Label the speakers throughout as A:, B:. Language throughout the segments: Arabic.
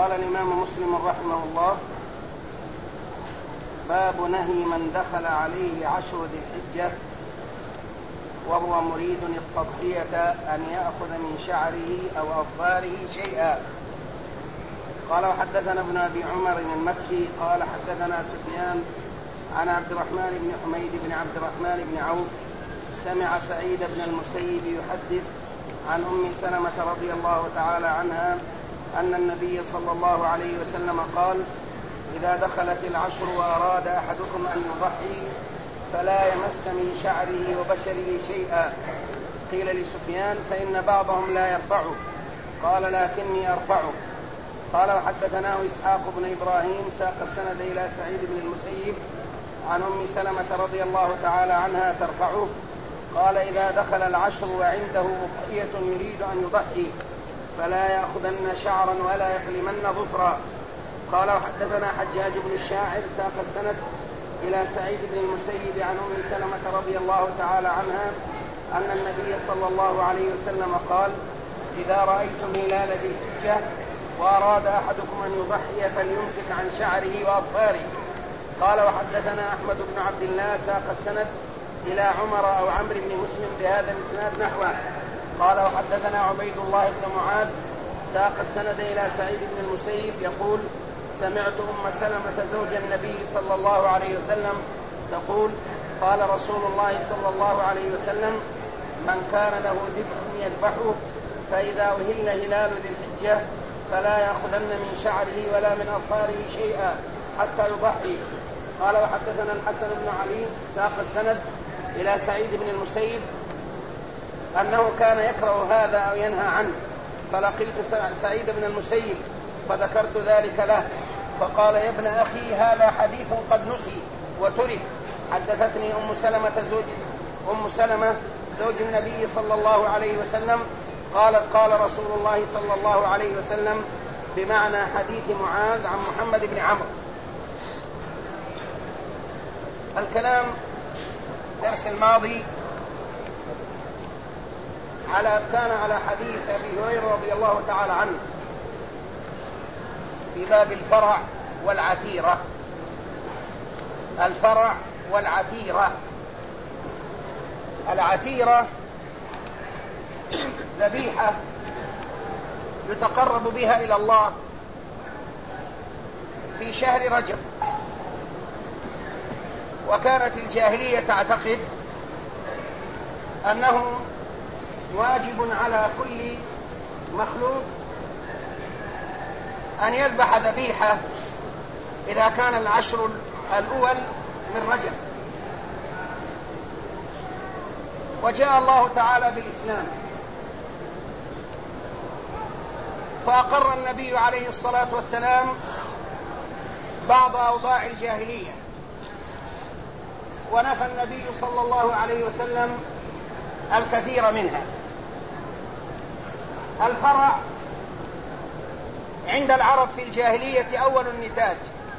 A: قال الإمام مسلم رحمه الله: باب نهي من دخل عليه 10 ذي الحجة وهو مريد التضحية أن يأخذ من شعره أو أظفاره شيئا. قال: وحدثنا ابن أبي عمر المكي قال حدثنا سفيان عن عبد الرحمن بن حميد بن عبد الرحمن بن عوف سمع سعيد بن المسيب يحدث عن أم سلمة رضي الله تعالى عنها أن النبي صلى الله عليه وسلم قال: إذا دخلت 10 وأراد أحدكم أن يضحي فلا يمس من شعره وبشره شيئا. قيل لسفيان: فإن بعضهم لا يرفعه. قال: لكني أرفعه. قال: وحدثناه إسحاق بن إبراهيم ساق السند إلى سعيد بن المسيب عن أم سلمة رضي الله تعالى عنها ترفعه. قال: إذا دخل 10 وعنده أضحية يريد أن يضحي فلا يأخذن شعرا ولا يحلمن ظفرا. قال: وحدثنا حجاج بن الشاعر ساق السند إلى سعيد بن المسيب عن أم سلمة رضي الله تعالى عنها أن النبي صلى الله عليه وسلم قال: إذا رأيتم هلال ذي الحجة وأراد أحدكم أن يضحي فليمسك عن شعره وأظفاره. قال: وحدثنا أحمد بن عبد الله ساق السند إلى عمر أو عمرو بن مسلم بهذا الإسناد نحوه. قال: وحدثنا عبيد الله بن معاذ ساق السند إلى سعيد بن المسيب يقول: سمعت أم سلمة زوج النبي صلى الله عليه وسلم تقول: قال رسول الله صلى الله عليه وسلم: من كان له ذبح يذبحه فإذا أهل هلال ذي الحجة فلا يأخذن من شعره ولا من أظفاره شيئا حتى يضحي. قال: وحدثنا الحسن بن علي ساق السند إلى سعيد بن المسيب أنه كان يكره هذا أو ينهى عنه، فلقيت سعيد بن المسيب فذكرت ذلك له فقال: يا ابن أخي هذا حديث قد نسي وترك. حدثتني أم سلمة زوج النبي صلى الله عليه وسلم قالت: قال رسول الله صلى الله عليه وسلم بمعنى حديث معاذ عن محمد بن عمرو. الكلام درس الماضي كان على حديث أبي هريرة رضي الله تعالى عنه في باب الفرع والعتيرة. الفرع والعتيرة. العتيرة ذبيحة يتقرب بها إلى الله في شهر رجب، وكانت الجاهلية تعتقد أنه واجب على كل مخلوق أن يذبح ذبيحة إذا كان 10 الأول من رجب. وجاء الله تعالى بالإسلام فأقر النبي عليه الصلاة والسلام بعض أوضاع الجاهلية، ونفى النبي صلى الله عليه وسلم الكثير منها. الفرع عند العرب في الجاهلية أول النتاج،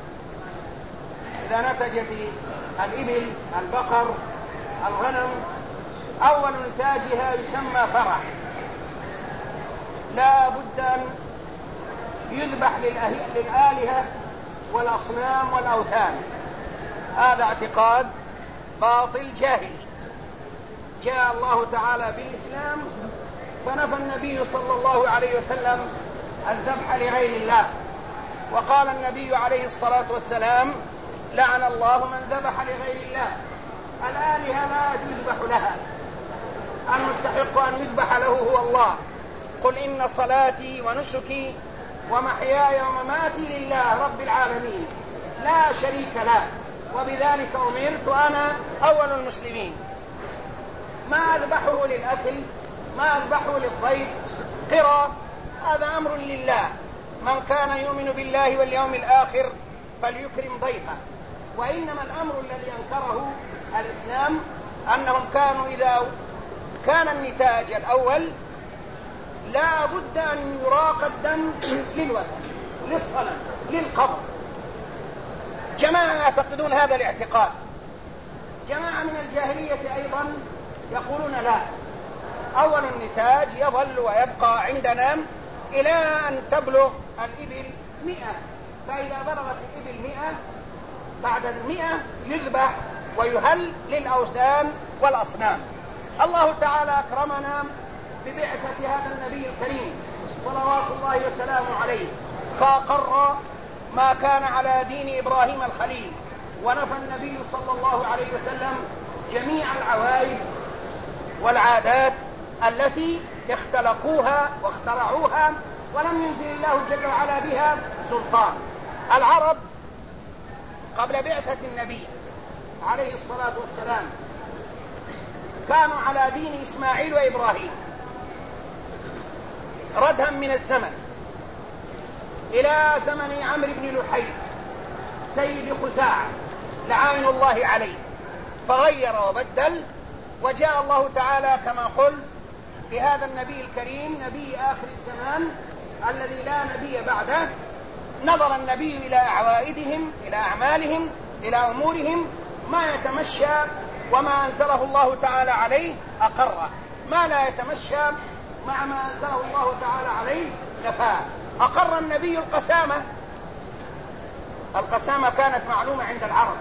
A: إذا نتجت الإبل البقر الغنم أول نتاجها يسمى فرع، لا بد أن يذبح للآلهة والأصنام والأوثان. هذا اعتقاد باطل جاهلي. جاء الله تعالى بالإسلام فنفى النبي صلى الله عليه وسلم الذبح لغير الله، وقال النبي عليه الصلاة والسلام: لعن الله من ذبح لغير الله. الآلهة لا يذبح لها، المستحق أن يذبح له هو الله. قل إن صلاتي ونسكي ومحياي ومماتي لله رب العالمين لا شريك له وبذلك أمرت أنا أول المسلمين. ما أذبحه للأكل، ما أذبحه للضيف قرى، هذا أمر لله. من كان يؤمن بالله واليوم الآخر فليكرم ضيفه. وإنما الأمر الذي أنكره الإسلام أنهم كانوا إذا كان النتاج الأول لا بد أن يراق الدم للوثن للصنم للقبر. جماعة يعتقدون هذا الاعتقاد. جماعة من الجاهلية أيضا يقولون لا، أول النتاج يظل ويبقى عندنا إلى أن تبلغ الإبل 100، فإذا بلغت الإبل 100 بعد 100 يذبح ويهل للأوثان والأصنام. الله تعالى أكرمنا ببعثة هذا النبي الكريم صلوات الله وسلامه عليه، فأقر ما كان على دين إبراهيم الخليل، ونفى النبي صلى الله عليه وسلم جميع العوائد والعادات التي اختلقوها واخترعوها ولم ينزل الله جل وعلا بها سلطان. العرب قبل بعثة النبي عليه الصلاة والسلام كانوا على دين إسماعيل وإبراهيم ردها من الزمن إلى زمن عمرو بن لحي سيد خزاعة لعائن الله عليه، فغير وبدل، وجاء الله تعالى كما قل بهذا النبي الكريم نبي آخر الزمان الذي لا نبي بعده. نظر النبي إلى عوائدهم، إلى أعمالهم، إلى أمورهم، ما يتمشى وما أنزله الله تعالى عليه أقره، ما لا يتمشى مع ما أنزله الله تعالى عليه نفاه. أقر النبي القسامة، القسامة كانت معلومة عند العرب،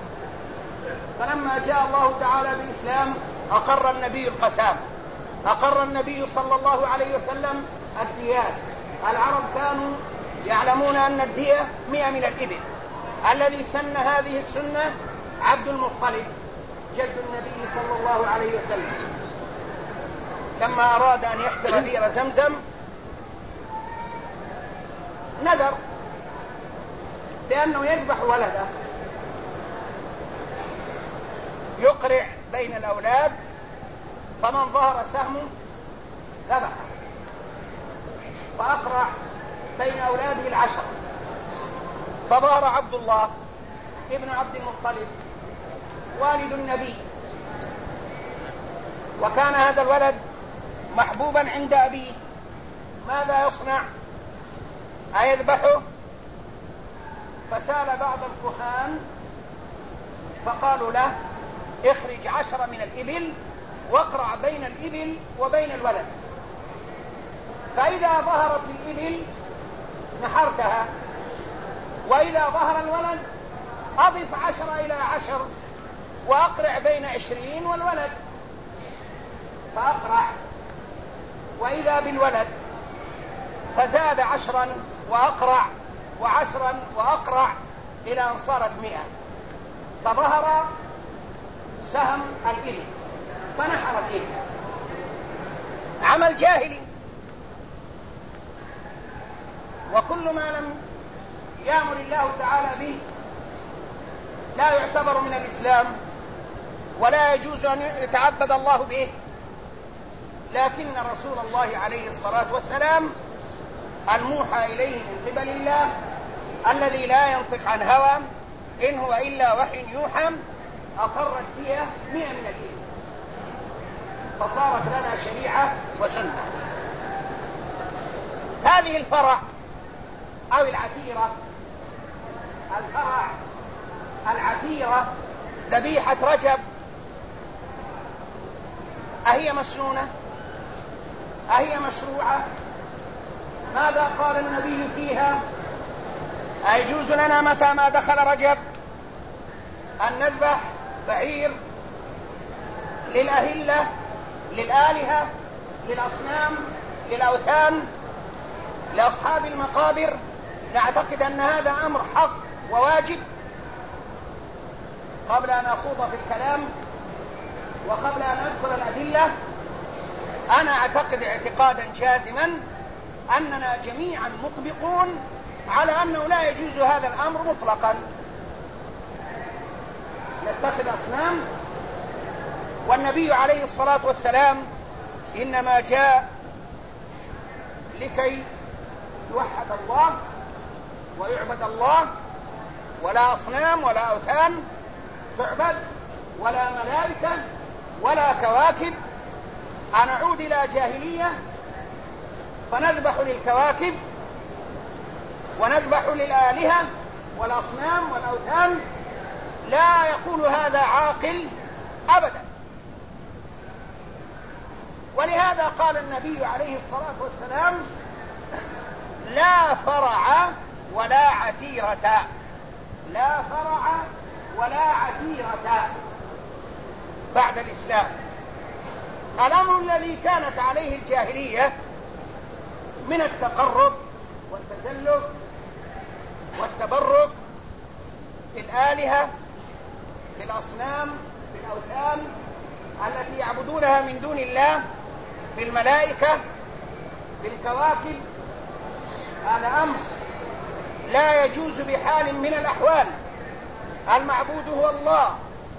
A: فلما جاء الله تعالى بالإسلام أقر النبي القسامة. أقر النبي صلى الله عليه وسلم الديات. العرب كانوا يعلمون أن الدية 100 من الإبل. الذي سن هذه السنة عبد المطلب جد النبي صلى الله عليه وسلم، لما أراد أن يحفر بئر زمزم نذر بأنه يذبح ولده يقرع بين الأولاد، فمن ظهر سهمه ذبح، فأقرع بين أولاده 10، فظهر عبد الله ابن عبد المطلب والد النبي، وكان هذا الولد محبوبا عند أبيه. ماذا يصنع؟ أيذبحه؟ فسال بعض الكهان فقالوا له اخرج 10 من الإبل واقرع بين الإبل وبين الولد، فإذا ظهرت الإبل نحرتها، وإذا ظهر الولد أضف 10 إلى 10 وأقرع بين 20 والولد، فأقرع وإذا بالولد، فزاد 10 وأقرع و10 وأقرع إلى أن صارت 100، فظهر سهم الإبل فنحر الإبل. عمل جاهلي، وكل ما لم يأمر الله تعالى به لا يعتبر من الإسلام ولا يجوز أن يتعبد الله به. لكن رسول الله عليه الصلاة والسلام الموحى إليه من قبل الله الذي لا ينطق عن هوى إن هو إلا وحي يوحى أقرت فيها 100 من الإبل، فصارت لنا شريعة وسنة. هذه الفرع أو العتيرة، الفرع العتيرة ذبيحة رجب، أهي مسنونة؟ أهي مشروعة؟ ماذا قال النبي فيها؟ أيجوز لنا متى ما دخل رجب أن نذبح بعير للأهلة، للآلهة، للأصنام، للأوثان، لأصحاب المقابر؟ نعتقد أن هذا أمر حق وواجب. قبل أن أخوض في الكلام وقبل أن أذكر الأدلة، أنا أعتقد اعتقادا جازما أننا جميعا مطبقون على أنه لا يجوز هذا الأمر مطلقا. نتخذ أصنام، والنبي عليه الصلاة والسلام إنما جاء لكي يوحد الله ويعبد الله، ولا أصنام ولا أوثان تعبد، ولا ملائكة ولا كواكب. نعود إلى جاهلية فنذبح للكواكب ونذبح للآلهة والأصنام والأوثان؟ لا يقول هذا عاقل أبدا. ولهذا قال النبي عليه الصلاة والسلام لا فرع ولا عتيرة، لا فرع ولا عتيرة بعد الإسلام. الأمر الذي كانت عليه الجاهلية من التقرب والتزلف والتبرك بالآلهة، بالأصنام، بالأوثان التي يعبدونها من دون الله، بالملائكة، بالكواكب، هذا أمر لا يجوز بحال من الأحوال. المعبود هو الله،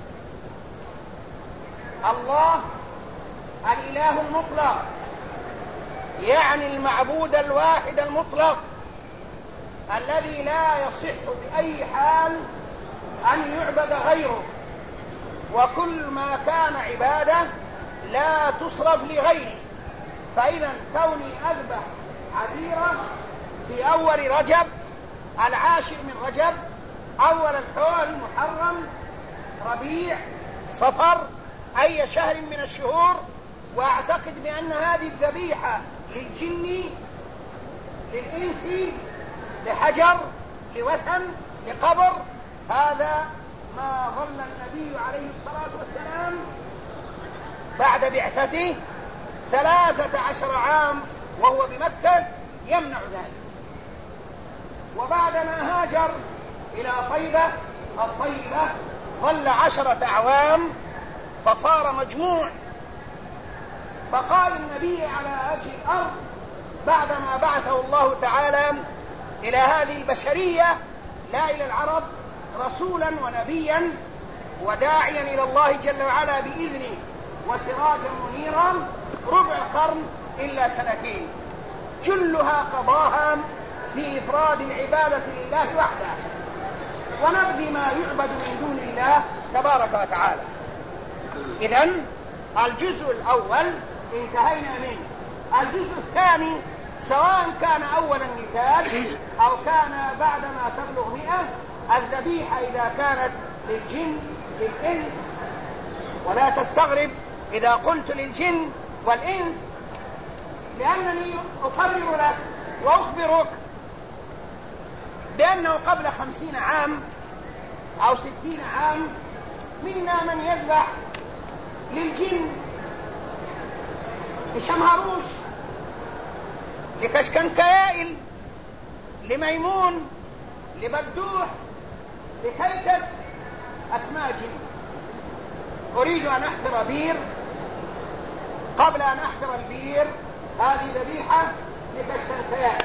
A: الله الإله المطلق، يعني المعبود الواحد المطلق الذي لا يصح بأي حال أن يعبد غيره، وكل ما كان عبادة لا تصرف لغيره. فإذا كوني أذبح عذيرة في أول رجب، العاشر من رجب، أول الحول، محرم، ربيع، صفر، أي شهر من الشهور، وأعتقد بأن هذه الذبيحة للجن، للإنس، لحجر، لوثن، لقبر، هذا ما ظل النبي عليه الصلاة والسلام بعد بعثته 13 عام وهو بمكة يمنع ذلك. وبعدما هاجر إلى طيبة الطيبة ظل 10 أعوام فصار مجموع. فقال النبي على وجه الأرض بعدما بعثه الله تعالى إلى هذه البشرية، لا إلى العرب، رسولا ونبيا وداعيا إلى الله جل وعلا بإذنه وسراجا منيرا، ربع قرن إلا 2 جلها قضاها في إفراد العبادة لله وحده ونبذ ما يعبد من دون الله تبارك وتعالى. إذن الجزء الأول انتهينا منه. الجزء الثاني سواء كان أول النتاج أو كان بعدما تبلغ 100، الذبيحة إذا كانت للجن للإنس، ولا تستغرب إذا قلت للجن والإنس، لأنني أقرر لك وأخبرك بأنه قبل 50 عام أو 60 عام منا من يذبح للجن، لشمهروش، لكشكنكيائل، لميمون، لبدوح، لكيكب، أسماء جن. أريد أن أحفر بير، قبل أن أحفر البير هذه ذبيحة لكشكنكيائل،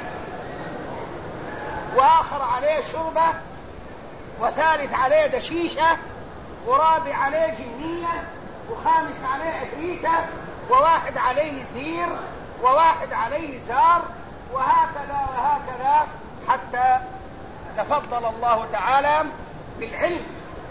A: وآخر عليه شربة، وثالث عليه دشيشة، ورابع عليه جنية، وخامس عليه عفريتة، وواحد عليه زير، وواحد عليه زار، وهكذا وهكذا حتى تفضل الله تعالى بالعلم،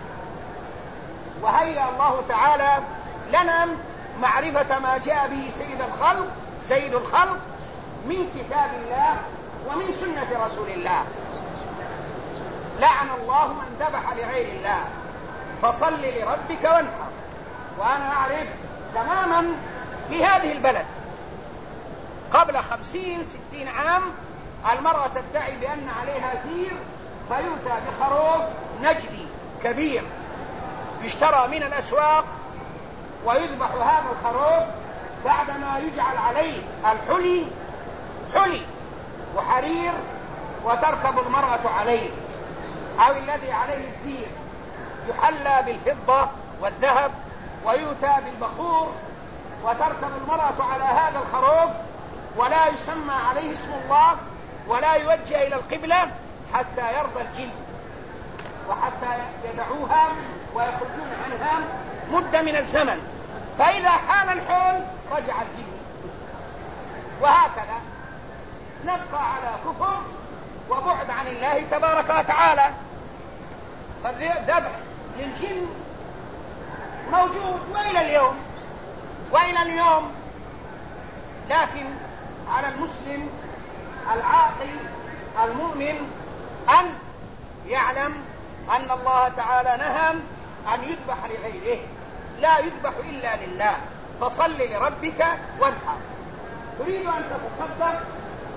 A: وهيأ الله تعالى لنا معرفة ما جاء به سيد الخلق من كتاب الله ومن سنة رسول الله. لعن الله من ذبح لغير الله، فصل لربك وانحر. وأنا أعرف تماما في هذه البلد قبل 50-60 عام المرأة تدعي بأن عليها زير، فيؤتى بخروف نجدي كبير يشترى من الأسواق ويذبح هذا الخروف، بعدما يجعل عليه الحلي، حلي وحرير، وتركب المرأة عليه، أو الذي عليه الزير يحلى بالفضة والذهب ويؤتى بالبخور، وتركب المرأة على هذا الخروف، ولا يسمى عليه اسم الله، ولا يوجه إلى القبلة حتى يرضى الجن، وحتى يدعوها ويخرجون عنها مدة من الزمن، فإذا حان الحول رجع الجن. وهكذا نبقى على كفر وبعد عن الله تبارك وتعالى. فالذبح للجن موجود وإلى اليوم، لكن على المسلم العاقل المؤمن أن يعلم أن الله تعالى نهى أن يذبح لغيره، لا يذبح إلا لله، فصل لربك وانحر. تريد أن تتصدق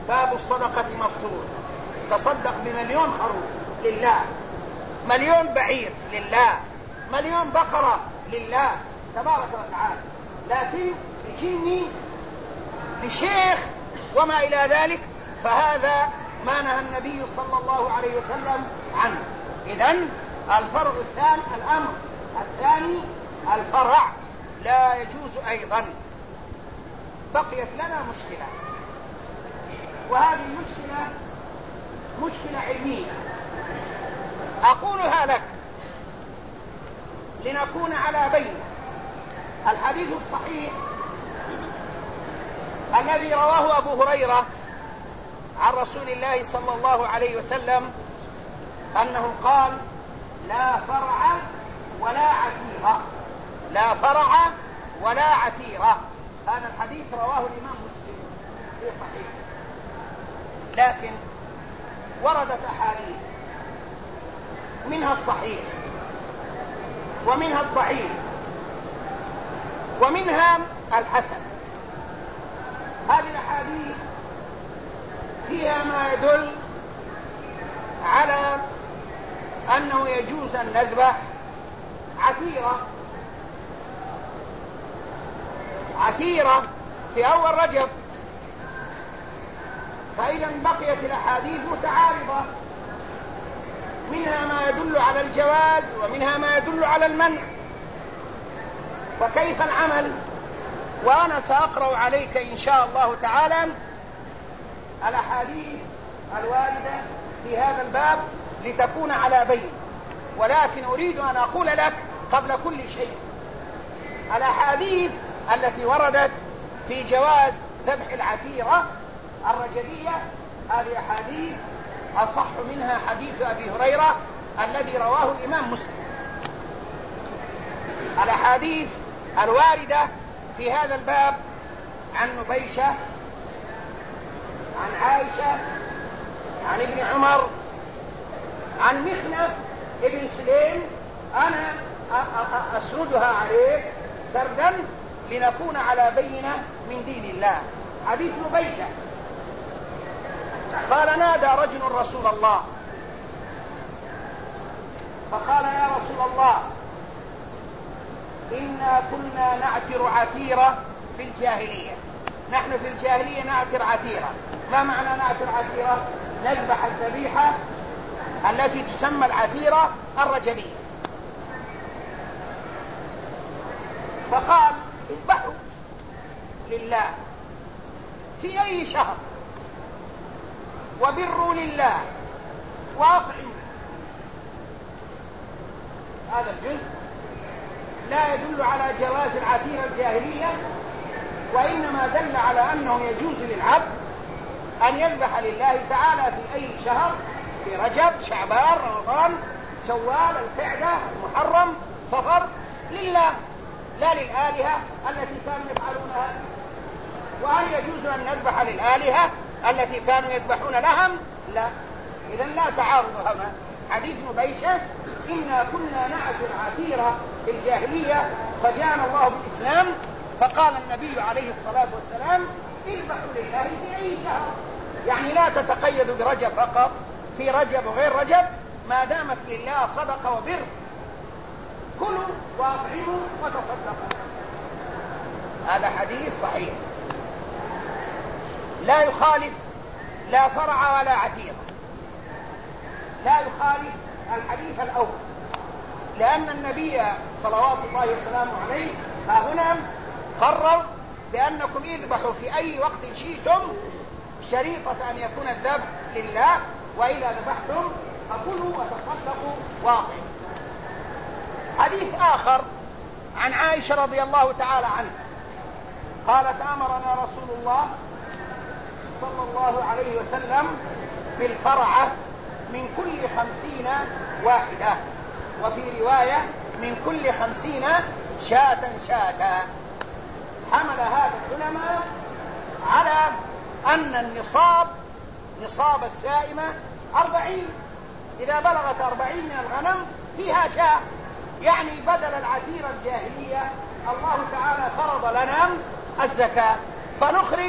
A: باب الصدقة مفتوح. تصدق ب1,000,000 خروف لله، 1,000,000 بعير لله، 1,000,000 بقرة لله تبارك وتعالى. لكن يجيني لشيخ وما إلى ذلك، فهذا ما نهى النبي صلى الله عليه وسلم عنه. إذن الفرع الثاني، الأمر الثاني الفرع لا يجوز أيضا. بقيت لنا مشكلة، وهذه المشكلة مشكلة علمية أقولها لك لنكون على بينة. الحديث الصحيح الذي رواه أبو هريرة عن رسول الله صلى الله عليه وسلم أنه قال: لا فرع ولا عتيرة، لا فرع ولا عتيرة. هذا الحديث رواه الإمام مسلم في صحيح. لكن وردت أحاديث منها الصحيح ومنها الضعيف ومنها الحسن. هذه الأحاديث فيها ما يدل على أنه يجوز أن نذبح عتيرة في أول رجب. فإذا بقيت الأحاديث متعارضة، منها ما يدل على الجواز ومنها ما يدل على المنع، فكيف العمل؟ وأنا سأقرأ عليك إن شاء الله تعالى الأحاديث الواردة في هذا الباب لتكون على بين. ولكن أريد أن أقول لك قبل كل شيء الأحاديث التي وردت في جواز ذبح العتيرة الرجلية، هذه أحاديث أصح منها حديث أبي هريرة الذي رواه الإمام مسلم. الأحاديث الواردة في هذا الباب عن نبيشة، عن عائشة، عن ابن عمر، عن مخنف ابن سليم، أنا أسردها عليك سردا لنكون على بينة من دين الله. حديث نبيشة قال: نادى رجل رسول الله فقال: يا رسول الله، إنا كنا نعتر عتيرة في الجاهلية. نحن في الجاهلية نعتر عتيرة. ما معنى نعتر عتيرة؟ نذبح الذبيحة التي تسمى العتيرة الرجلية. فقال: اذبحوا لله في أي شهر، وبروا لله، وأطعموا. هذا الجزء لا يدل على جواز العتيرة الجاهلية، وإنما دل على أنه يجوز للعبد أن يذبح لله تعالى في أي شهر، في رجب، شعبان، رمضان، شوال، القعدة، المحرم، صفر، لله، لا للآلهة التي كانوا يفعلونها. وهل يجوز أن نذبح للآلهة التي كانوا يذبحون لهم؟ لا. إذن لا تعارض هنا. حديث نبيشة: إنا كنا نعتر عتيرة في الجاهلية فجاءنا الله بالإسلام، فقال النبي عليه الصلاة والسلام: اذبحوا لله في أي شهر. يعني لا تتقيدوا برجب فقط، في رجب وغير رجب، ما دامت لله صدقة وبر. كلوا وأطعموا وتصدقوا. هذا حديث صحيح لا يخالف لا فرع ولا عتيرة، لا يخالف الحديث الأول، لأن النبي صلوات الله وسلامه عليه ها هنا قرر بأنكم اذبحوا في أي وقت شئتم، شريطة أن يكون الذبح لله، وإذا ذبحتم فكلوا وتصدقوا واطعموا. حديث آخر عن عائشة رضي الله تعالى عنها قالت: أمرنا رسول الله صلى الله عليه وسلم بالفرعة من كل 50 واحدة، وفي رواية من كل 50 شاة. حمل هذا العلماء على أن النصاب، نصاب السائمة 40، إذا بلغت 40 من الغنم فيها شاة. يعني بدل العتيرة الجاهلية الله تعالى فرض لنا الزكاة، فنخرج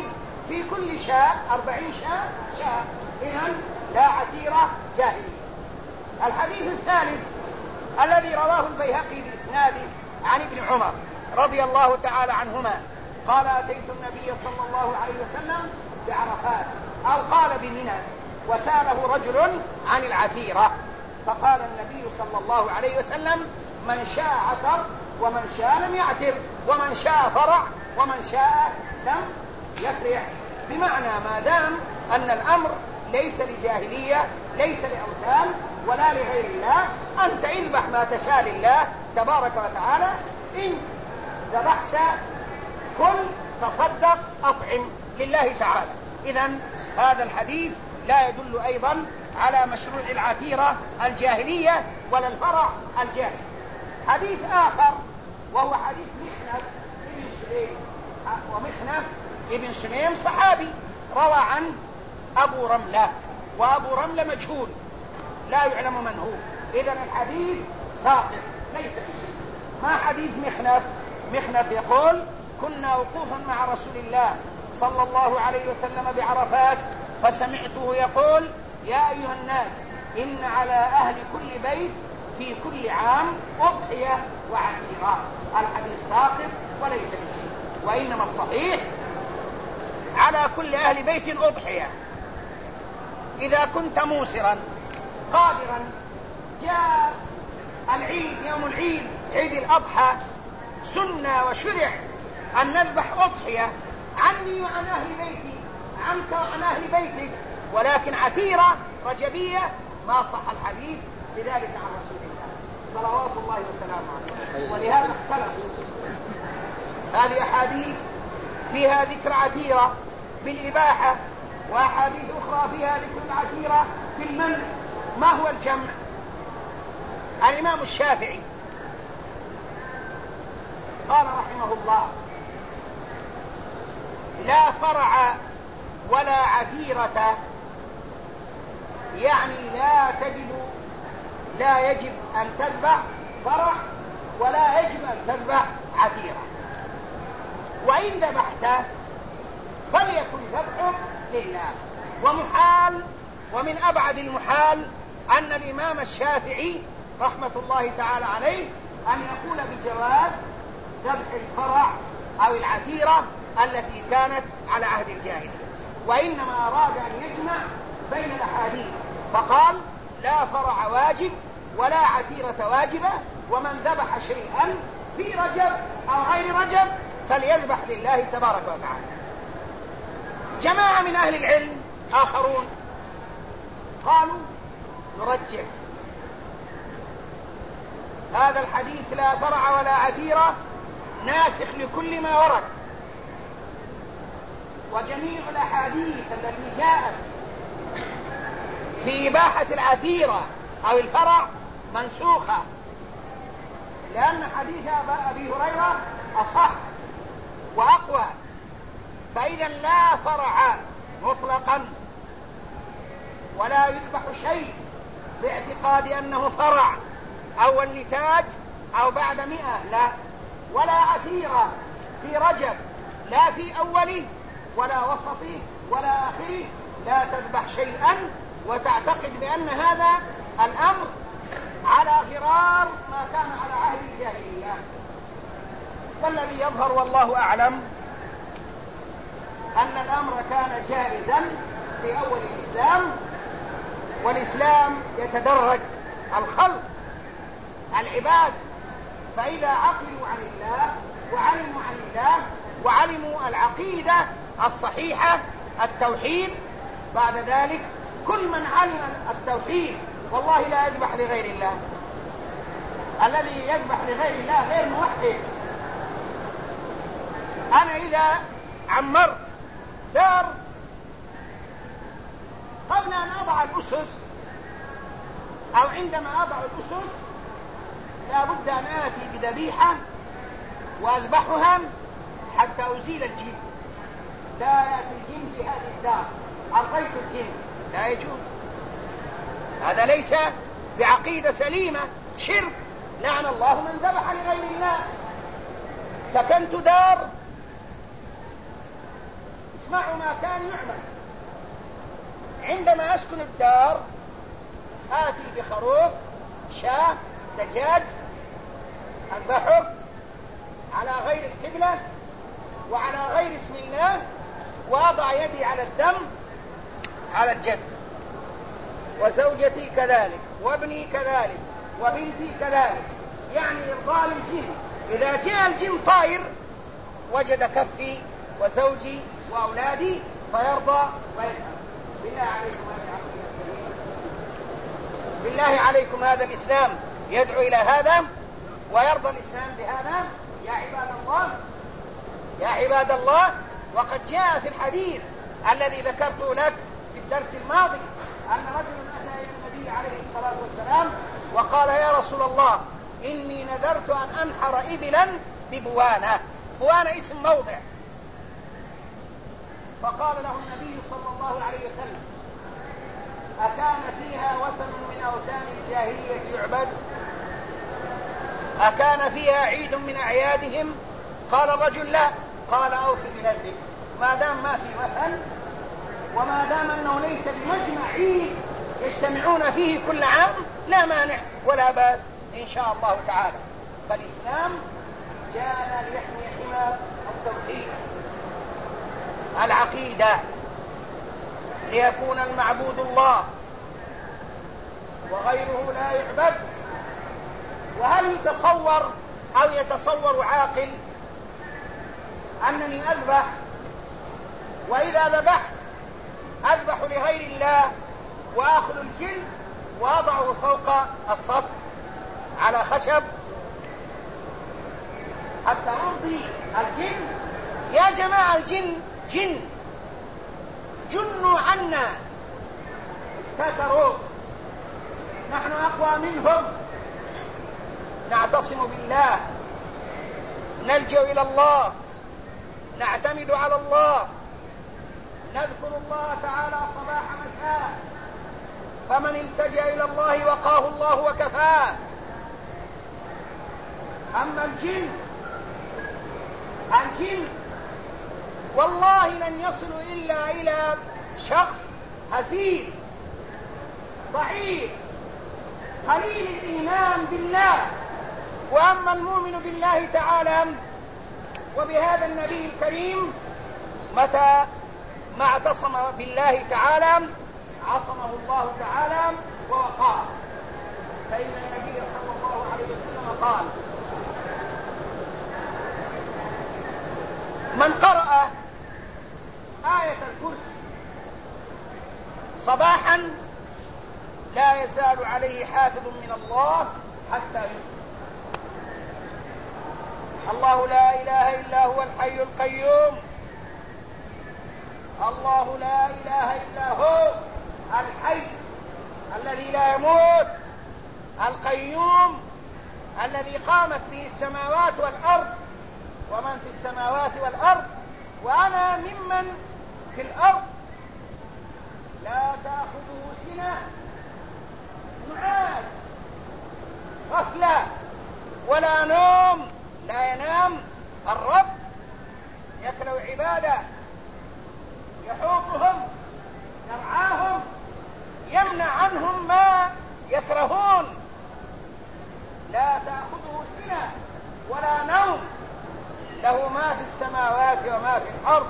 A: في كل شاة 40 شاة. إذن لا عتيرة جاهلية. الحديث الثالث الذي رواه البيهقي بإسناده عن ابن عمر رضي الله تعالى عنهما قال: أتيت النبي صلى الله عليه وسلم بعرفات، أو قال بمنى، وسأله رجل عن العتيرة، فقال النبي صلى الله عليه وسلم: من شاء عتر ومن شاء لم يعتر، ومن شاء فرع ومن شاء لم يفرع. بمعنى ما دام أن الأمر ليس لجاهلية، ليس لأوثان ولا لغير الله، أنت اذبح ما تشاء لله تبارك وتعالى. إن ذبحت كل، تصدق، أطعم لله تعالى. إذن هذا الحديث لا يدل أيضا على مشروع العتيرة الجاهلية ولا الفرع الجاهلي. حديث آخر وهو حديث مخنف ابن سليم، ومخنف ابن سليم صحابي روى عن أبو رملة، وأبو رملة مجهول لا يعلم من هو. إذن الحديث ساقط ليس بشيء. ما حديث مخنف؟ مخنف يقول: كنا وقوفا مع رسول الله صلى الله عليه وسلم بعرفات، فسمعته يقول: يا أيها الناس، إن على أهل كل بيت في كل عام أضحية وعتيرة. الحديث ساقط وليس بشيء، وإنما الصحيح على كل أهل بيت أضحية. إذا كنت موسرا قادرا، جاء العيد، يوم العيد، عيد الأضحى، سنة وشرع أن نذبح أضحية عني وعن أهل بيتي، عنك وعن أهل بيتك، ولكن عتيرة رجبية ما صح الحديث بذلك عن رسول الله صلوات الله وسلامه عليه. ولهذا اختلفوا. هذه أحاديث فيها ذكر عتيرة بالإباحة، وأحاديث أخرى فيها ذكر العتيرة بالمنع. ما هو الجمع؟ الإمام الشافعي قال رحمه الله: لا فرع ولا عتيرة، يعني لا يجب أن تذبح فرع ولا يجب أن تذبح عتيرة. وإن ذبحت فليكن ذبحك لله. ومحال، ومن أبعد المحال، أن الإمام الشافعي رحمة الله تعالى عليه أن يقول بجواز ذبح الفرع أو العتيرة التي كانت على عهد الجاهلية، وإنما أراد أن يجمع بين الأحاديث، فقال: لا فرع واجب ولا عتيرة واجبة، ومن ذبح شيئا في رجب أو غير رجب فليذبح لله تبارك وتعالى. جماعة من أهل العلم آخرون قالوا: نرجح هذا الحديث لا فرع ولا عتيرة ناسخ لكل ما ورد، وجميع الأحاديث التي جاءت في إباحة العتيرة أو الفرع منسوخة، لأن حديث أبي هريرة أصح وأقوى. فإذا لا فرع مطلقا ولا يذبح شيء باعتقاد أنه فرع أو النتاج أو بعد 100، لا، ولا عتيرة في رجب، لا في أوله ولا وسطه ولا آخره، لا تذبح شيئا وتعتقد بأن هذا الأمر على غرار ما كان على عهد الجاهلية. والذي يظهر والله أعلم أن الأمر كان جائزا في أول الإسلام، والإسلام يتدرج الخلق العباد، فإذا عقلوا عن الله وعلموا عن الله وعلموا العقيدة الصحيحة التوحيد، بعد ذلك كل من علم التوحيد والله لا يذبح لغير الله. الذي يذبح لغير الله غير موحد. أنا إذا عمرت دار قبل أن أضع الأسس أو عندما أضع الأسس لا بد أن آتي بذبيحة وأذبحها حتى أزيل الجن. لا يأتي الجن في هذه الدار، ألقيت الجن، لا يجوز. هذا ليس بعقيدة سليمة، شرك، لعن الله من ذبح لغير الله. سكنت دار اسمعوا ما كان يعمل. عندما أسكن الدار آتي بخروف، شاة، دجاج، أذبحه على غير القبلة وعلى غير اسم الله، وأضع يدي على الدم على الجد، وزوجتي كذلك، وابني كذلك، وبنتي كذلك، يعني إرضاء للجن. إذا جاء الجن طائر وجد كفي وزوجي وأولادي فيرضى ويذهب. بالله عليكم هذا الإسلام يدعو إلى هذا ويرضى الإسلام بهذا يا عباد الله؟ يا عباد الله، وقد جاء في الحديث الذي ذكرته لك في الدرس الماضي أن رجل أتى إلى النبي عليه الصلاة والسلام وقال: يا رسول الله، إني نذرت أن أنحر إبلا ببوانة. بوانة اسم موضع. فقال له النبي صلى الله عليه وسلم: أكان فيها وثن من أوثان الجاهلية يعبد؟ أكان فيها عيد من أعيادهم؟ قال الرجل: لا. قال: أوف بنذرك، ما دام ما في وثن وما دام أنه ليس بمجمع عيد يجتمعون فيه كل عام لا مانع ولا بأس إن شاء الله تعالى. فالإسلام جاءنا ليحمي حمى التوحيد، العقيدة، ليكون المعبود الله وغيره لا يعبد. وهل يتصور أو يتصور عاقل أنني أذبح، وإذا ذبحت أذبح لغير الله وأخذ الجلد وأضعه فوق السطح على خشب حتى أرضي الجن؟ يا جماعة، الجن جنوا عنا، استتروا، نحن أقوى منهم، نعتصم بالله، نلجأ إلى الله، نعتمد على الله، نذكر الله تعالى صباح مساء، فمن التجأ إلى الله وقاه الله وكفاه. أما الجن والله لن يصلوا إلا إلى شخص هزيل ضعيف قليل الإيمان بالله. وأما المؤمن بالله تعالى وبهذا النبي الكريم متى ما اعتصم بالله تعالى عصمه الله تعالى ووقاه. فإن النبي صلى الله عليه وسلم قال: من قرأ آية الكرسي صباحا لا يزال عليه حافظ من الله حتى يمسي. الله لا إله إلا هو الحي القيوم، الله لا إله إلا هو الحي الذي لا يموت، القيوم الذي قامت به السماوات والأرض ومن في السماوات والأرض، وأنا ممن في الأرض، لا تأخذه سنة نعاس غفلة ولا نوم، لا ينام الرب، يكلو عباده، يحوطهم، يرعاهم، يمنع عنهم ما يكرهون، لا تأخذه سنة ولا نوم، له ما في السماوات وما في الأرض،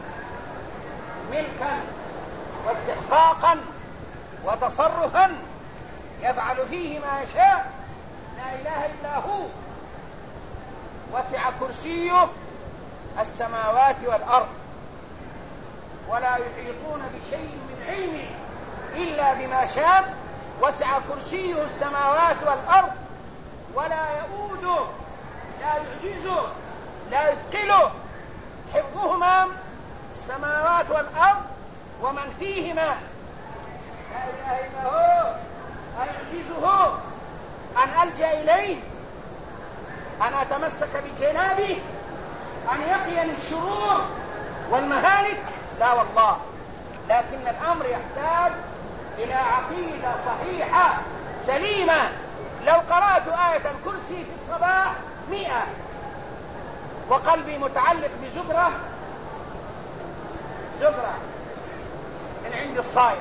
A: ملكا واستحقاقا وتصرفا، يفعل فيه ما يشاء، لا إله إلا هو. وسع كرسيه السماوات والأرض ولا يحيطون بشيء من علمه إلا بما شاء. وسع كرسيه السماوات والأرض ولا يؤوده، لا يعجزه، لا يثقله حفظهما السماوات والأرض ومن فيهما، لا إله إلا هو. أيعجزه أن ألجأ إليه، أن أتمسك بجنابه، أن يقيني الشرور والمهالك؟ لا والله. لكن الأمر يحتاج إلى عقيدة صحيحة سليمة. لو قرأت آية الكرسي في الصباح 100 وقلبي متعلق بزبرة زبرة من عند الصائغ،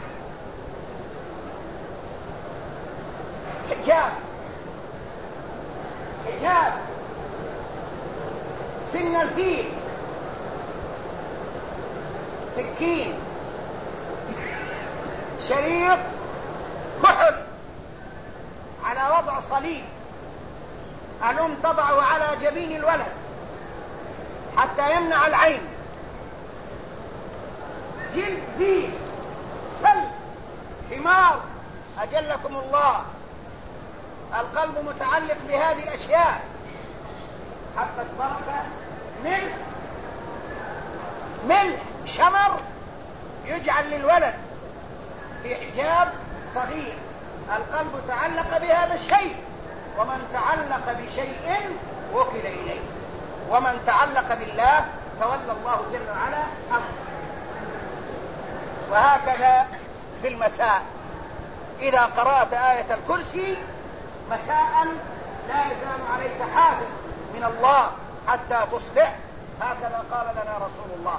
A: حجاب سن الفيل، سكين، شريط كحل على وضع صليب، الأم تضعه على جبين الولد حتى يمنع العين، جلد فيل، كلب، حمار، أجلكم الله. القلب متعلق بهذه الأشياء. حبة بركة، ملح، شمر يجعل للولد في حجاب صغير. القلب تعلق بهذا الشيء، ومن تعلق بشيء وكل إليه، ومن تعلق بالله تولى الله جل وعلا أمره. وهكذا في المساء، إذا قرأت آية الكرسي مساء لا يزال عليك حافظ من الله حتى تصبح. هكذا قال لنا رسول الله.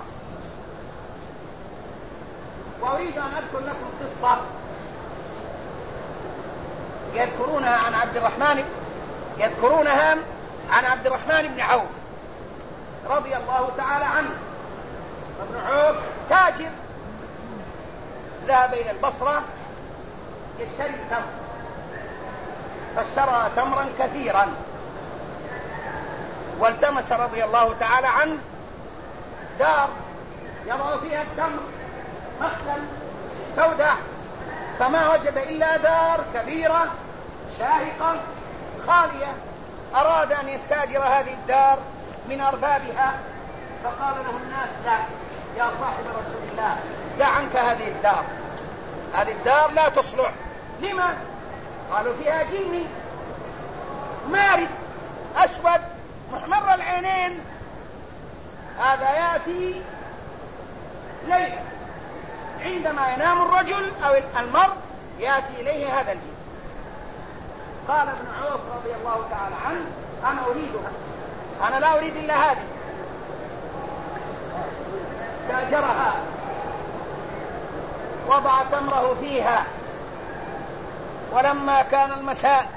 A: وأريد أن أذكر لكم قصة يذكرونها عن عبد الرحمن بن عوف رضي الله تعالى عنه. ابن عوف تاجر، ذهب إلى البصرة يشتري التمر، فاشترى تمرا كثيرا، والتمس رضي الله تعالى عنه دار يضع فيها التمر، مخزن، استودع، فما وجد إلا دار كبيرة شاهقة خالية. أراد أن يستأجر هذه الدار من أربابها، فقال له الناس: لا يا صاحب رسول الله، دع عنك هذه الدار لا تصلح. لما؟ قالوا: فيها جني مارد أسود محمر العينين، هذا يأتي ليلا عندما ينام الرجل أو المرء يأتي إليه هذا الجن. قال ابن عوف رضي الله تعالى عنه: أنا أريدها، أنا لا أريد إلا هذه. استأجرها، وضع تمره فيها، ولما كان المساء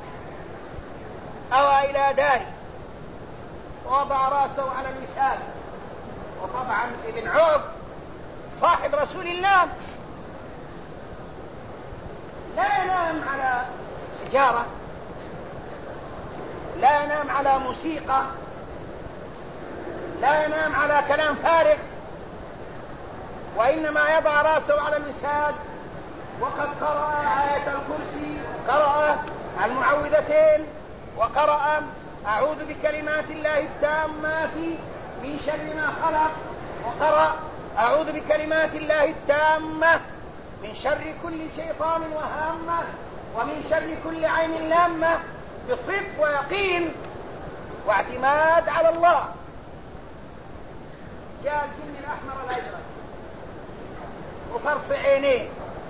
A: أوى إلى داره ووضع رأسه على الوساد. وطبعا ابن عوف صاحب رسول الله لا ينام على سجارة، لا ينام على موسيقى، لا ينام على كلام فارغ، وإنما يضع رأسه على الوساد وقد قرأ آية الكرسي، قرأ المعوذتين، وقرأ أعوذ بكلمات الله التامات من شر ما خلق، وقرأ أعوذ بكلمات الله التامة من شر كل شيطان وهامة، ومن شر كل عين لامة، بصدق ويقين واعتماد على الله. جاء الجن الأحمر الأزرق وفرص عينيه،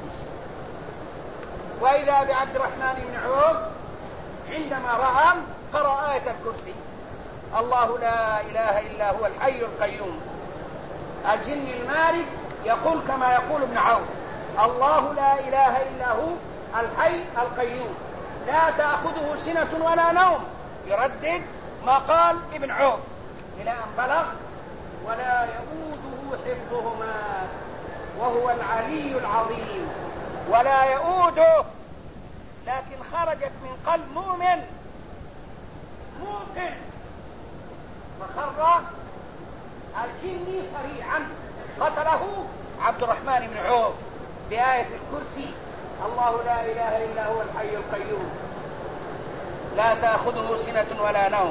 A: وإذا بعبد الرحمن بن عوف عندما رأى قرأ آية الكرسي: الله لا إله إلا هو الحي القيوم. الجن المارد يقول كما يقول ابن عوف: الله لا إله إلا هو الحي القيوم، لا تأخذه سنة ولا نوم. يردد ما قال ابن عوف إلى أن بلغ: ولا يؤوده حفظهما وهو العلي العظيم. ولا يؤوده، لكن خرجت من قلب مؤمن موقن، فخر الجن صريعا، قتله عبد الرحمن بن عوف بآية الكرسي: الله لا إله إلا هو الحي القيوم، لا تأخذه سنة ولا نوم.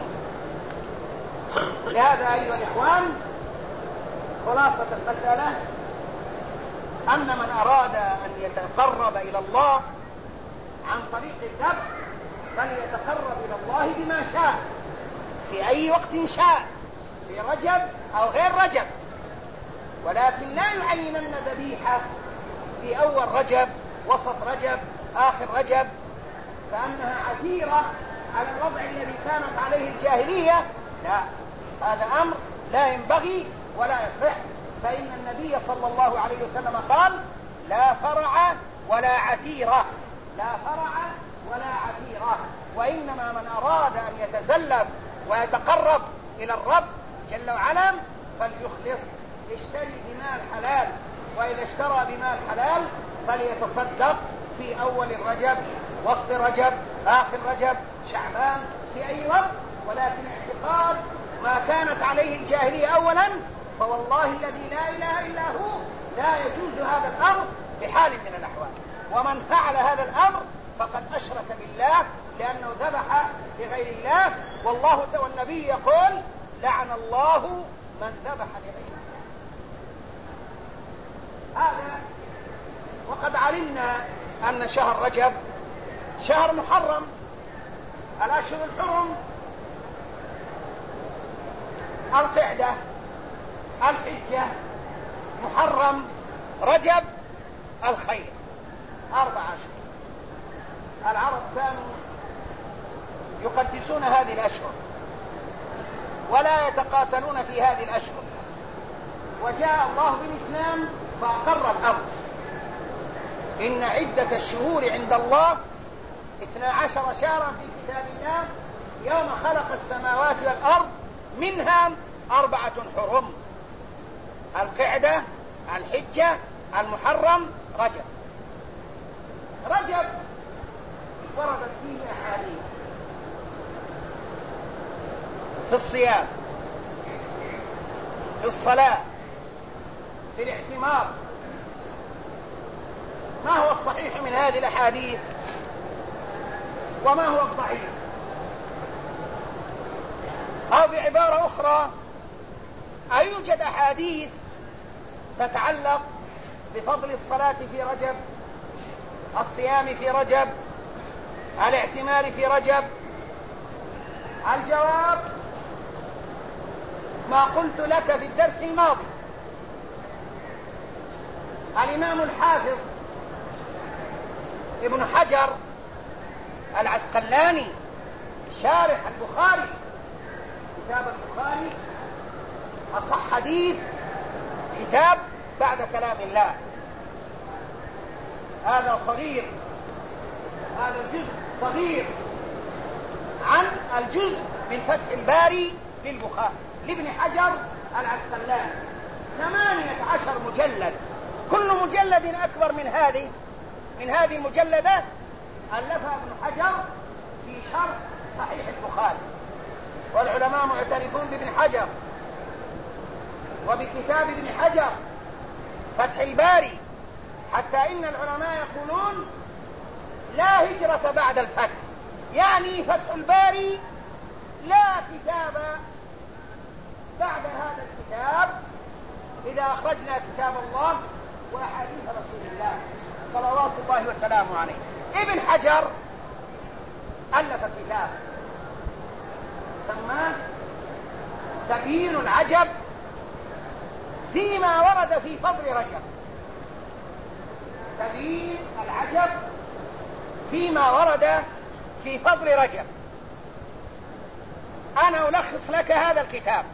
A: لهذا أيها الإخوان، خلاصة المسألة أن من أراد أن يتقرب إلى الله عن طريق الذبح فليتقرب إلى الله بما شاء في أي وقت شاء، في رجب أو غير رجب، ولكن لا يعينن ذبيحة في أول رجب، وسط رجب، آخر رجب، كأنها عثيرة على الوضع الذي كانت عليه الجاهلية. لا، هذا أمر لا ينبغي ولا يصح. فإن النبي صلى الله عليه وسلم قال: لا فرع ولا عتيرة، لا فرع ولا عتيرة. وإنما من أراد أن يتزلف ويتقرب إلى الرب جل وعلا فليخلص، يشتري بمال حلال، وإذا اشترى بمال حلال فليتصدق في أول رجب، وسط رجب، آخر رجب، شعبان، في أي وقت. ولكن اعتقاد ما كانت عليه الجاهلية أولا، فوالله الذي لا إله إلا هو لا يجوز هذا الأمر بحال من الأحوال. ومن فعل هذا الأمر فقد أشرك بالله، لأنه ذبح لغير الله، والنبي يقول: لعن الله من ذبح لغير الله. هذا وقد علمنا أن شهر رجب شهر محرم، الأشهر الحرم: القعدة، الحجة، محرم، رجب، الخير، 4 أشهر. العرب كانوا يقدسون هذه الأشهر ولا يتقاتلون في هذه الأشهر، وجاء الله بالإسلام فأقر الأمر. إن عدة الشهور عند الله 12 شهرا في كتاب الله يوم خلق السماوات والأرض منها 4 حرم: القعدة، الحجة، المحرم، رجب. رجب وردت فيه أحاديث في الصيام، في الصلاة، في الاعتمار. ما هو الصحيح من هذه الأحاديث وما هو الضعيف؟ أو بعبارة أخرى: أيوجد أحاديث تتعلق بفضل الصلاة في رجب، الصيام في رجب، الاعتمار في رجب؟ الجواب: ما قلت لك في الدرس الماضي. الإمام الحافظ ابن حجر العسقلاني شارح البخاري، كتاب البخاري أصح حديث كتاب بعد كلام الله. هذا صغير، هذا الجزء صغير عن الجزء من فتح الباري للبخاري لابن حجر العسقلاني، 18 مجلد، كل مجلد أكبر من هذه المجلدة ألفها ابن حجر في شرح صحيح البخاري. والعلماء معترفون بابن حجر وبكتاب ابن حجر فتح الباري، حتى إن العلماء يقولون: لا هجرة بعد الفتح، يعني فتح الباري لا كتاب بعد هذا الكتاب إذا أخرجنا كتاب الله وأحاديث رسول الله صلوات الله وسلامه عليه. ابن حجر ألف كتاب سماه تبيين العجب فيما ورد في فضل رجب. تبيين العجب فيما ورد في فضل رجب. أنا ألخص لك هذا الكتاب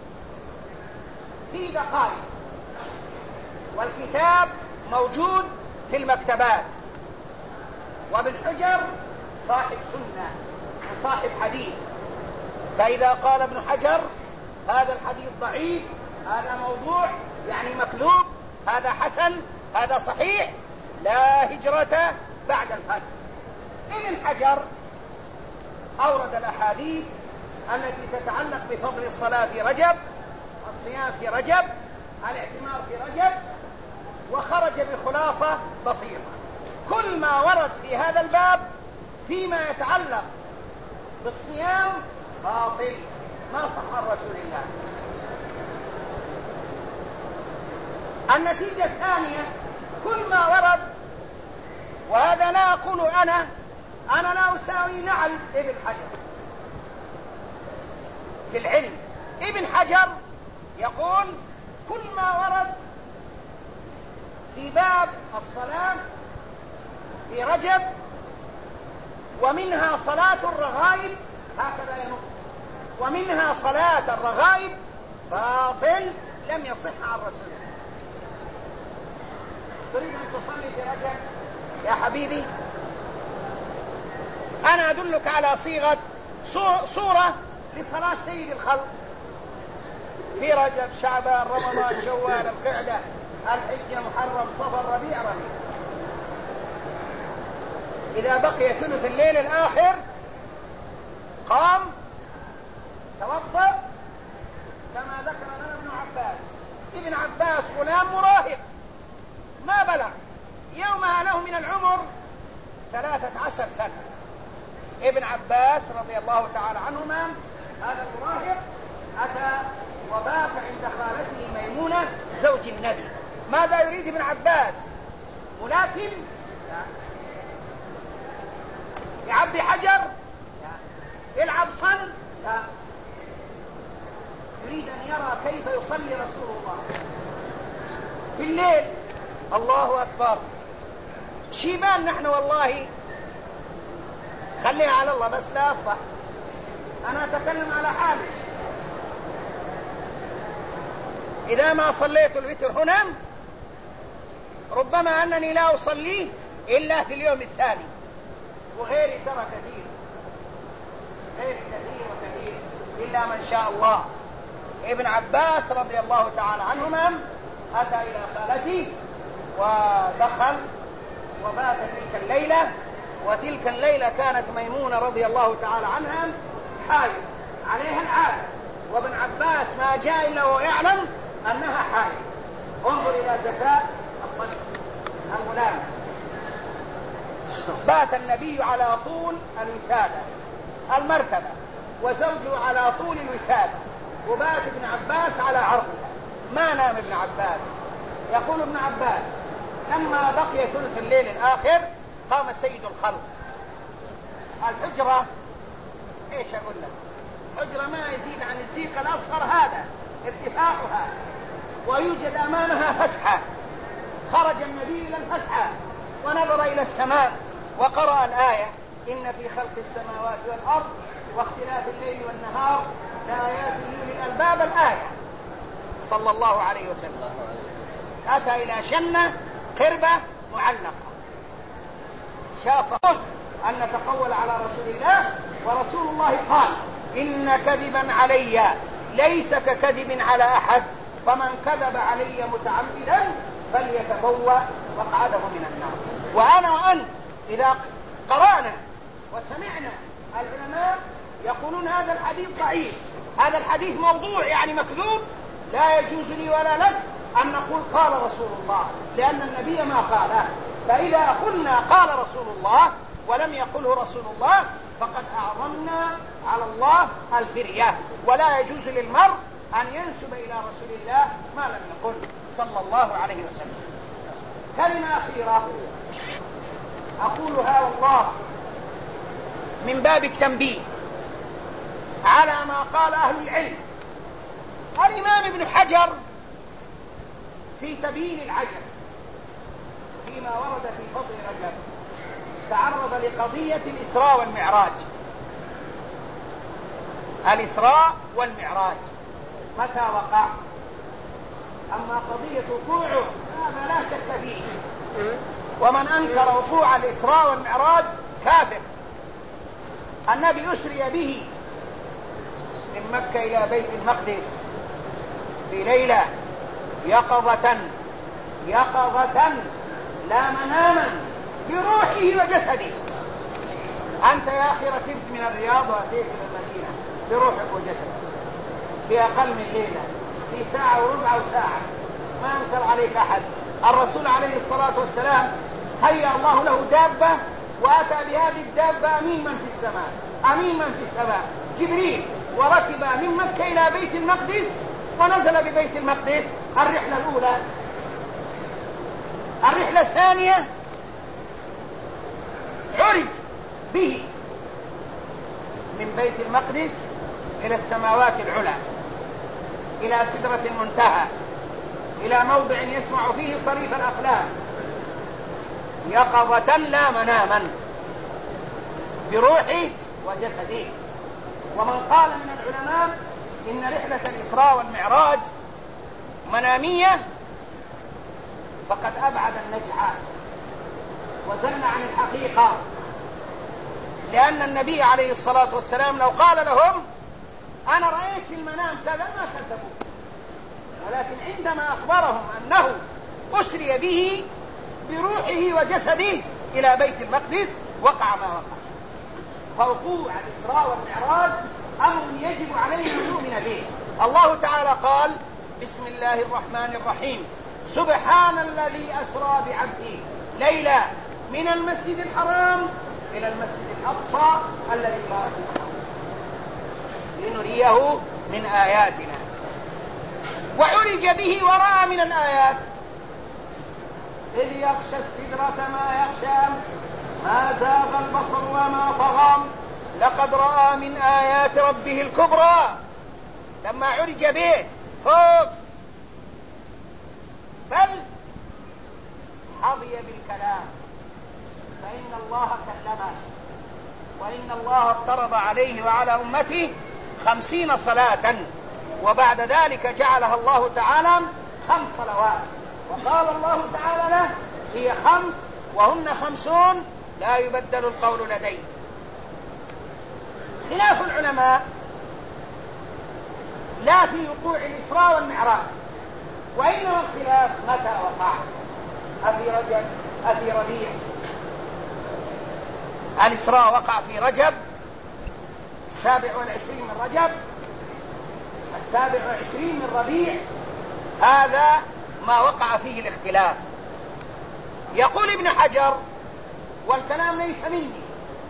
A: في دقائق، والكتاب موجود في المكتبات. وابن حجر صاحب سنة وصاحب حديث، فإذا قال ابن حجر هذا الحديث ضعيف، هذا موضوع يعني مكذوب، هذا حسن، هذا صحيح، لا هجرة بعد الفتح. ابن حجر أورد الأحاديث التي تتعلق بفضل الصلاة في رجب، الصيام في رجب، الاعتمار في رجب، وخرج بخلاصة بسيطة. كل ما ورد في هذا الباب فيما يتعلق بالصيام باطل، ما صح عن رسول الله. النتيجة الثانية: كل ما ورد، وهذا لا أقول أنا لا أساوي نعل ابن حجر في العلم. ابن حجر يقول: كل ما ورد في باب الصلاة في رجب ومنها صلاة الرغائب، هكذا ينص، ومنها صلاة الرغائب باطل، لم يصح عن رسول الله. تريد أن تصلي في رجب يا حبيبي؟ أنا أدلك على صيغة صورة لصلاة سيد الخلق في رجب، شعبان، رمضان، شوال، القعدة، الحجة، محرم، صفر، ربيع، ربيع. إذا بقي ثلث الليل الآخر قام توضأ كما ذكر لنا ابن عباس. ابن عباس غلام مراهق ما بلغ، يومها له من العمر 13 سنة. ابن عباس رضي الله تعالى عنهما هذا المراهق أتى وبات عند خالته ميمونة زوج النبي. ماذا يريد ابن عباس؟ ملاكم؟ لا. يعبي حجر؟ لا. يلعب صن؟ لا. يريد أن يرى كيف يصلي رسول الله في الليل. الله أكبر. شيبان نحن والله، خليها على الله بس لا أفضح، أنا أتكلم على حالي. إذا ما صليت الوتر هنا ربما أنني لا أصليه إلا في اليوم الثاني، وغيري ترى كثير، غيري كثير وكثير إلا من شاء الله. ابن عباس رضي الله تعالى عنهما أتى إلى خالته ودخل وبات تلك الليلة، وتلك الليلة كانت ميمونة رضي الله تعالى عنها حائض عليها العادة، وابن عباس ما جاء إلا ويعلم أنها حائض. انظر إلى ذكاء الصديق الغلام. بات النبي على طول الوسادة المرتبة، وزوجه على طول الوسادة، وبات ابن عباس على عرضها. ما نام ابن عباس. يقول ابن عباس لما بقي ثلث الليل الآخر قام سيد الخلق. الحجرة ايش اقول لك؟ حجرة ما يزيد عن الزيق الأصغر هذا ارتفاعها، ويوجد أمامها فسحة. خرج النبي إلى الفسحة ونظر إلى السماء وقرأ الآية: إن في خلق السماوات والأرض واختلاف الليل والنهار لآيات لأولي الألباب. الآية صلى الله عليه وسلم. أتى إلى شنة قربة معلقة، شاص أن نتقول على رسول الله، ورسول الله قال: إن كذبا علي ليس ككذب على أحد، فمن كذب علي متعمدا فليتبوأ مقعده من النار. وأنا وأنت إذا قرأنا وسمعنا العلماء يقولون هذا الحديث ضعيف، هذا الحديث موضوع يعني مكذوب، لا يجوز لي ولا لك أن نقول قال رسول الله، لأن النبي ما قاله. فإذا قلنا قال رسول الله ولم يقله رسول الله فقد أعظمنا على الله الفرية، ولا يجوز للمرء أن ينسب إلى رسول الله ما لم يقل صلى الله عليه وسلم. كلمة أخيرة أقولها والله من باب التنبيه على ما قال أهل العلم. الإمام ابن حجر في تبيين العجب فيما ورد في فضل رجب تعرض لقضية الإسراء والمعراج. الإسراء والمعراج متى وقع؟ أما قضية وقوعه هذا لا شك فيه، ومن أنكر وقوع الإسراء والمعراج كافر. النبي أسري به من مكة إلى بيت المقدس في ليلة يقظة لا مناما بروحه وجسده. أنت يا أخي ركبت من الرياض وأتيت إلى المدينة بروحك وجسدك في أقل من ليلة، في ساعة وربع وساعة، ما أنكر عليك أحد. الرسول عليه الصلاة والسلام هيأ الله له دابة وأتى بهذه الدابة أمين من في السماء جبريل، وركب من مكة إلى بيت المقدس ونزل ببيت المقدس الرحلة الأولى. الرحلة الثانية عرج به من بيت المقدس إلى السماوات العلى، إلى سدرة المنتهى، إلى موضع يسمع فيه صريف الأقلام، يقظة لا مناما بروحه وجسده. ومن قال من العلماء إن رحلة الإسراء والمعراج منامية فقد أبعد النجعة وزل عن الحقيقة، لأن النبي عليه الصلاة والسلام لو قال لهم أنا رأيت في المنام كذا ما كذبوا، ولكن عندما أخبرهم أنه أسري به بروحه وجسده إلى بيت المقدس وقع ما وقع. فوقوع الإسراء والمعراج أمر يجب علينا أن نؤمن به. الله تعالى قال: بسم الله الرحمن الرحيم، سبحان الذي أسرى بعبده ليلا من المسجد الحرام إلى المسجد الأقصى الذي باركنا لنريه من آياتنا. وعرج به ورأى من الآيات إذ يغشى السدرة ما يغشى ما زاغ البصر وما طغى لقد رأى من آيات ربه الكبرى. لما عرج به فوق بل حظي بالكلام، فإن الله كلمه، وإن الله افترض عليه وعلى أمته 50 صلاة، وبعد ذلك جعلها الله تعالى 5 صلوات، وقال الله تعالى له: هي 5 وهن 50 لا يبدل القول لدي. خلاف العلماء لا في وقوع الإسراء والمعراج، وإنما الخلاف متى وقع، أفي رجب أفي ربيع. الإسراء وقع في رجب 27 من رجب، 27 من ربيع، هذا ما وقع فيه الاختلاف. يقول ابن حجر، والكلام ليس مني،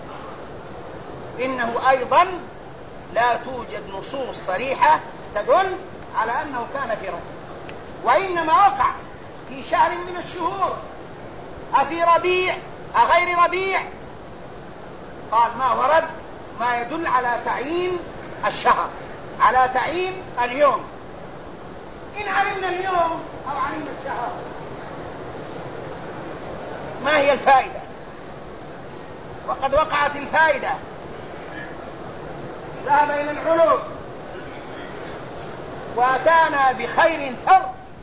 A: إنه أيضا لا توجد نصوص صريحة تدل على أنه كان في رجب، وإنما وقع في شهر من الشهور. أفي ربيع أغير ربيع؟ قال: ما ورد ما يدل على تعيين الشهر، على تعيين اليوم. إن علمنا اليوم أو علمنا الشهر ما هي الفائدة؟ وقد وقعت الفائدة. ذهب إلى العلوم وأتانا بخير ثر،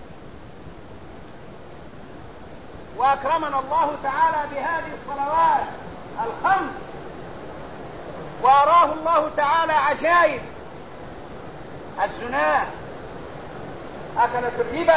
A: وأكرمنا الله تعالى بهذه الصلوات 5، وأراه الله تعالى عجائب. الزنا أكلت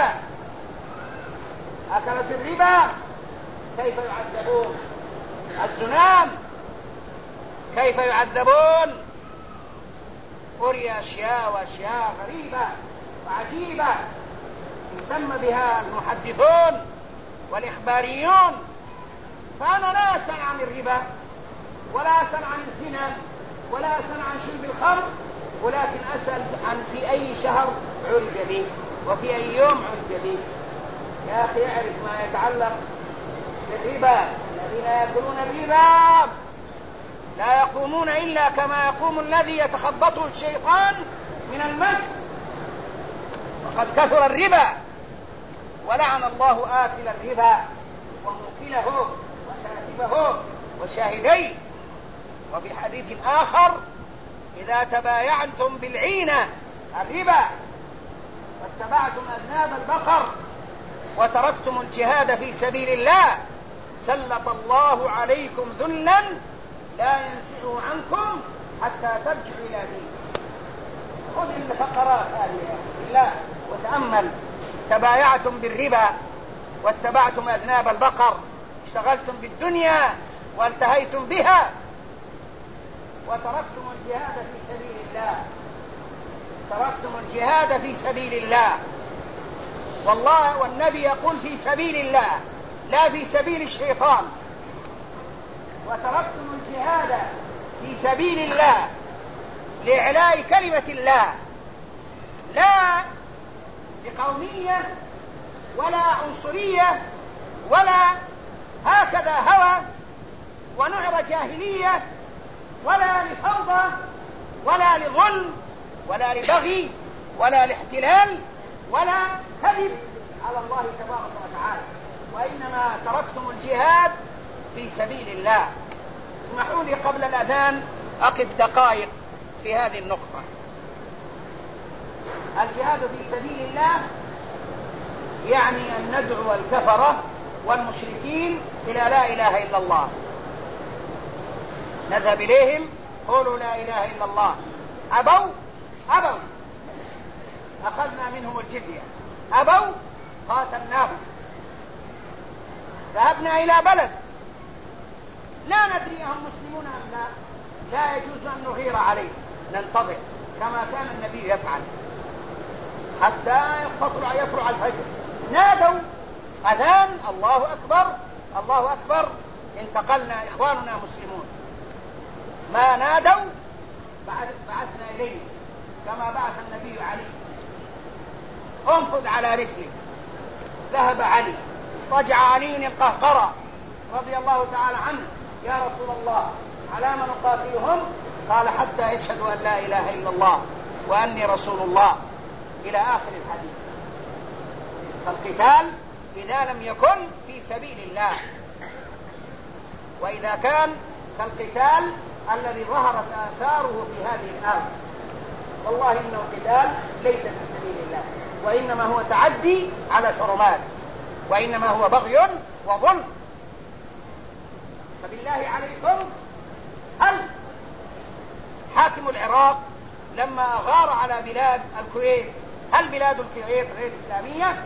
A: الربا كيف يعذبون؟ الزنام كيف يعذبون؟ أري أشياء وأشياء غريبة وعجيبة اهتم بها المحدثون والإخباريون. فأنا لا أسأل عن الربا، ولا أسأل عن الزنا، ولا أسأل عن شرب الخمر، ولكن أسأل عن في أي شهر عرج به، وفي أي يوم عرج به. يا أخي اعرف ما يتعلق بالربا. الذين يأكلون الربا لا يقومون إلا كما يقوم الذي يتخبطه الشيطان من المس. وقد كثر الربا، ولعن الله آكل الربا وموكله وكاتبه وشاهديه. وفي حديث آخر: إذا تبايعتم بالعينة الربا واتبعتم أذناب البقر وتركتم الجهاد في سبيل الله سلط الله عليكم ذلا لا ينزعه عنكم حتى ترجعوا إلى دينكم. خذ الفقرات هذه بالله وتأمل: تبايعتم بالربا واتبعتم أذناب البقر، اشتغلتم بالدنيا والتهيتم بها، وتركتم الجهاد في سبيل الله. تركتم الجهاد في سبيل الله، والله والنبي يقول في سبيل الله لا في سبيل الشيطان. وتركتم الجهاد في سبيل الله لإعلاء كلمة الله، لا لقومية ولا عنصرية ولا هكذا هوى ونعر جاهلية ولا لفوضى ولا لظلم ولا لبغي ولا لاحتلال ولا كذب على الله تبارك وتعالى، وإنما تركتم الجهاد في سبيل الله. اسمحوا لي قبل الأذان أقف دقائق في هذه النقطة. الجهاد في سبيل الله يعني أن ندعو الكفرة والمشركين إلى لا إله إلا الله، نذهب إليهم قولوا لا إله إلا الله، أبوا أخذنا منهم الجزية، أبوا قاتلناهم. ذهبنا إلى بلد لا ندري هم مسلمون أم لا يجوز أن نغير عليه، ننتظر كما كان النبي يفعل حتى يطلع الفجر، نادوا أذان الله أكبر الله أكبر، انتقلنا إخواننا مسلمون، ما نادوا بعثنا إليه كما بعث النبي علي، انفذ على رسلي. ذهب علي، رجع علي القهقرى رضي الله تعالى عنه، يا رسول الله على ما نقاتلهم؟ قال حتى يشهدوا أن لا إله إلا الله وأني رسول الله، إلى آخر الحديث. فالقتال إذا لم يكن في سبيل الله، وإذا كان كالقتال الذي ظهرت آثاره في هذه الآية، والله إنه قتال ليس في سبيل الله، وإنما هو تعدي على حرمات، وإنما هو بغي وظلم. فبالله عليكم، هل حاكم العراق لما أغار على بلاد الكويت، هل بلاد الكويت غير إسلامية؟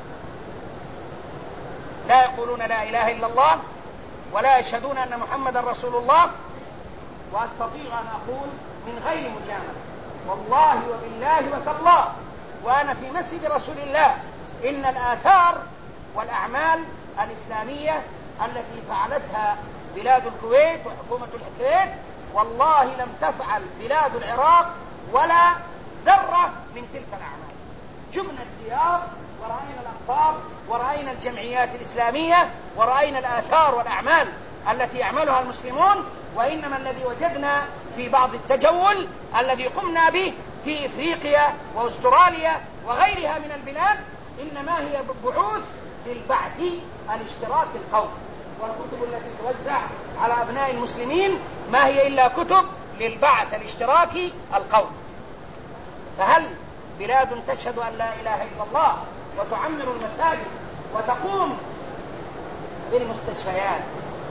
A: لا يقولون لا إله إلا الله ولا يشهدون أن محمد رسول الله. وأستطيع أن أقول من غير مجاملة والله وبالله وتالله وأنا في مسجد رسول الله، إن الآثار والأعمال الإسلامية التي فعلتها بلاد الكويت وحكومة الكويت والله لم تفعل بلاد العراق ولا ذرة من تلك الأعمال. جبنا الديار ورأينا الأقطار ورأينا الجمعيات الإسلامية ورأينا الآثار والأعمال التي يعملها المسلمون، وإنما الذي وجدنا في بعض التجول الذي قمنا به في إفريقيا وأستراليا وغيرها من البلاد إنما هي بعوث للبعث الاشتراكي القومي، والكتب التي توزع على أبناء المسلمين ما هي إلا كتب للبعث الاشتراكي القومي. فهل بلاد تشهد أن لا إله إلا الله وتعمر المساجد وتقوم بالمستشفيات،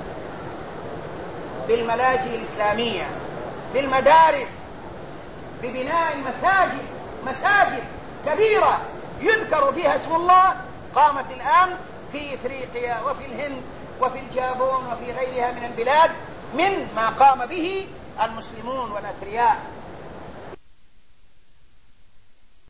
A: بالملاجئ الإسلامية، بالمدارس، ببناء مساجد كبيرة يذكر فيها اسم الله، قامت الآن في إفريقيا وفي الهند وفي الجابون وفي غيرها من البلاد من ما قام به المسلمون والأثرياء